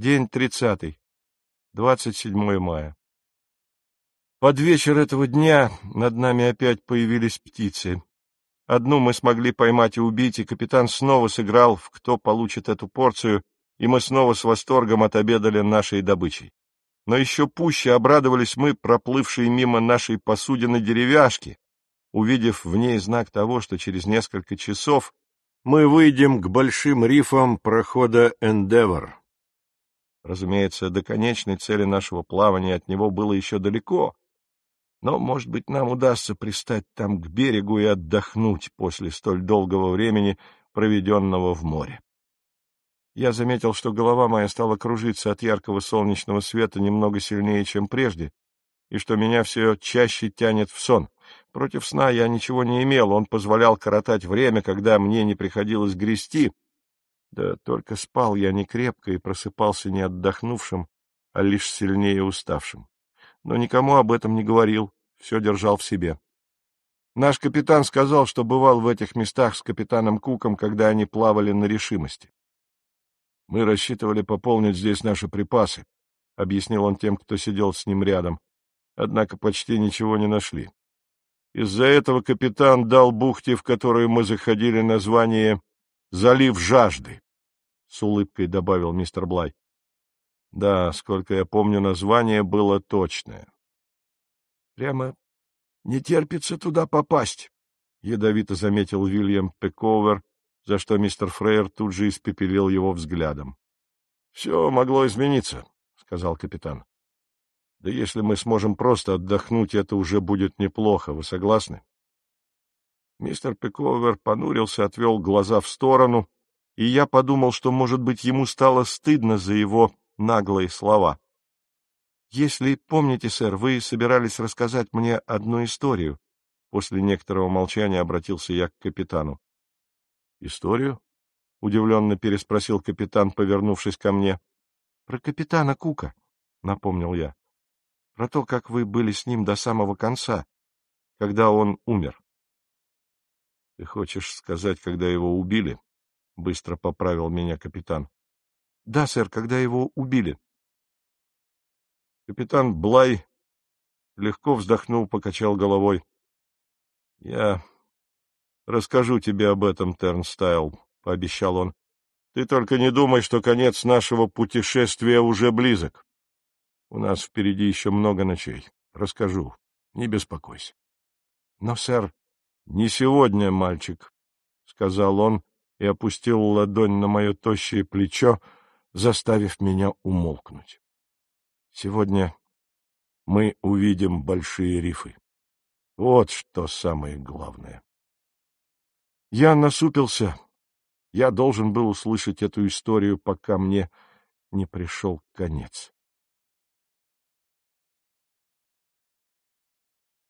День 30, 27 мая. Под вечер этого дня над нами опять появились птицы. Одну мы смогли поймать и убить, и капитан снова сыграл в «Кто получит эту порцию», и мы снова с восторгом отобедали нашей добычей. Но еще пуще обрадовались мы, проплывшие мимо нашей посудины деревяшки, увидев в ней знак того, что через несколько часов мы выйдем к большим рифам прохода Endeavour. Разумеется, до конечной цели нашего плавания от него было еще далеко, но, может быть, нам удастся пристать там к берегу и отдохнуть после столь долгого времени, проведенного в море. Я заметил, что голова моя стала кружиться от яркого солнечного света немного сильнее, чем прежде, и что меня все чаще тянет в сон. Против сна я ничего не имел, он позволял коротать время, когда мне не приходилось грести, да только спал я не крепко и просыпался не отдохнувшим, а лишь сильнее уставшим. Но никому об этом не говорил, все держал в себе. Наш капитан сказал, что бывал в этих местах с капитаном Куком, когда они плавали на Решимости. «Мы рассчитывали пополнить здесь наши припасы», — объяснил он тем, кто сидел с ним рядом, однако почти ничего не нашли. Из-за этого капитан дал бухте, в которую мы заходили, название «Залив жажды», — с улыбкой добавил мистер Блай. Да, сколько я помню, название было точное. — Прямо не терпится туда попасть, — ядовито заметил Уильям Пековер, за что мистер Фрейер тут же испепелил его взглядом. — Все могло измениться, — сказал капитан. — Да если мы сможем просто отдохнуть, это уже будет неплохо. Вы согласны? Мистер Пековер понурился, отвел глаза в сторону, и я подумал, что, может быть, ему стало стыдно за его наглые слова. — Если помните, сэр, вы собирались рассказать мне одну историю. После некоторого молчания обратился я к капитану. — Историю? — удивленно переспросил капитан, повернувшись ко мне. — Про капитана Кука, — напомнил я. — Про то, как вы были с ним до самого конца, когда он умер. — Ты хочешь сказать, когда его убили? — быстро поправил меня капитан. — Да, сэр, когда его убили. Капитан Блай легко вздохнул, покачал головой. — Я расскажу тебе об этом, Тернстайл, — пообещал он. — Ты только не думай, что конец нашего путешествия уже близок. У нас впереди еще много ночей. Расскажу. Не беспокойся. — Но, сэр... — Не сегодня, мальчик, — сказал он и опустил ладонь на мое тощее плечо, заставив меня умолкнуть. — Сегодня мы увидим большие рифы. Вот что самое главное. Я насупился. Я должен был услышать эту историю, пока мне не пришел конец.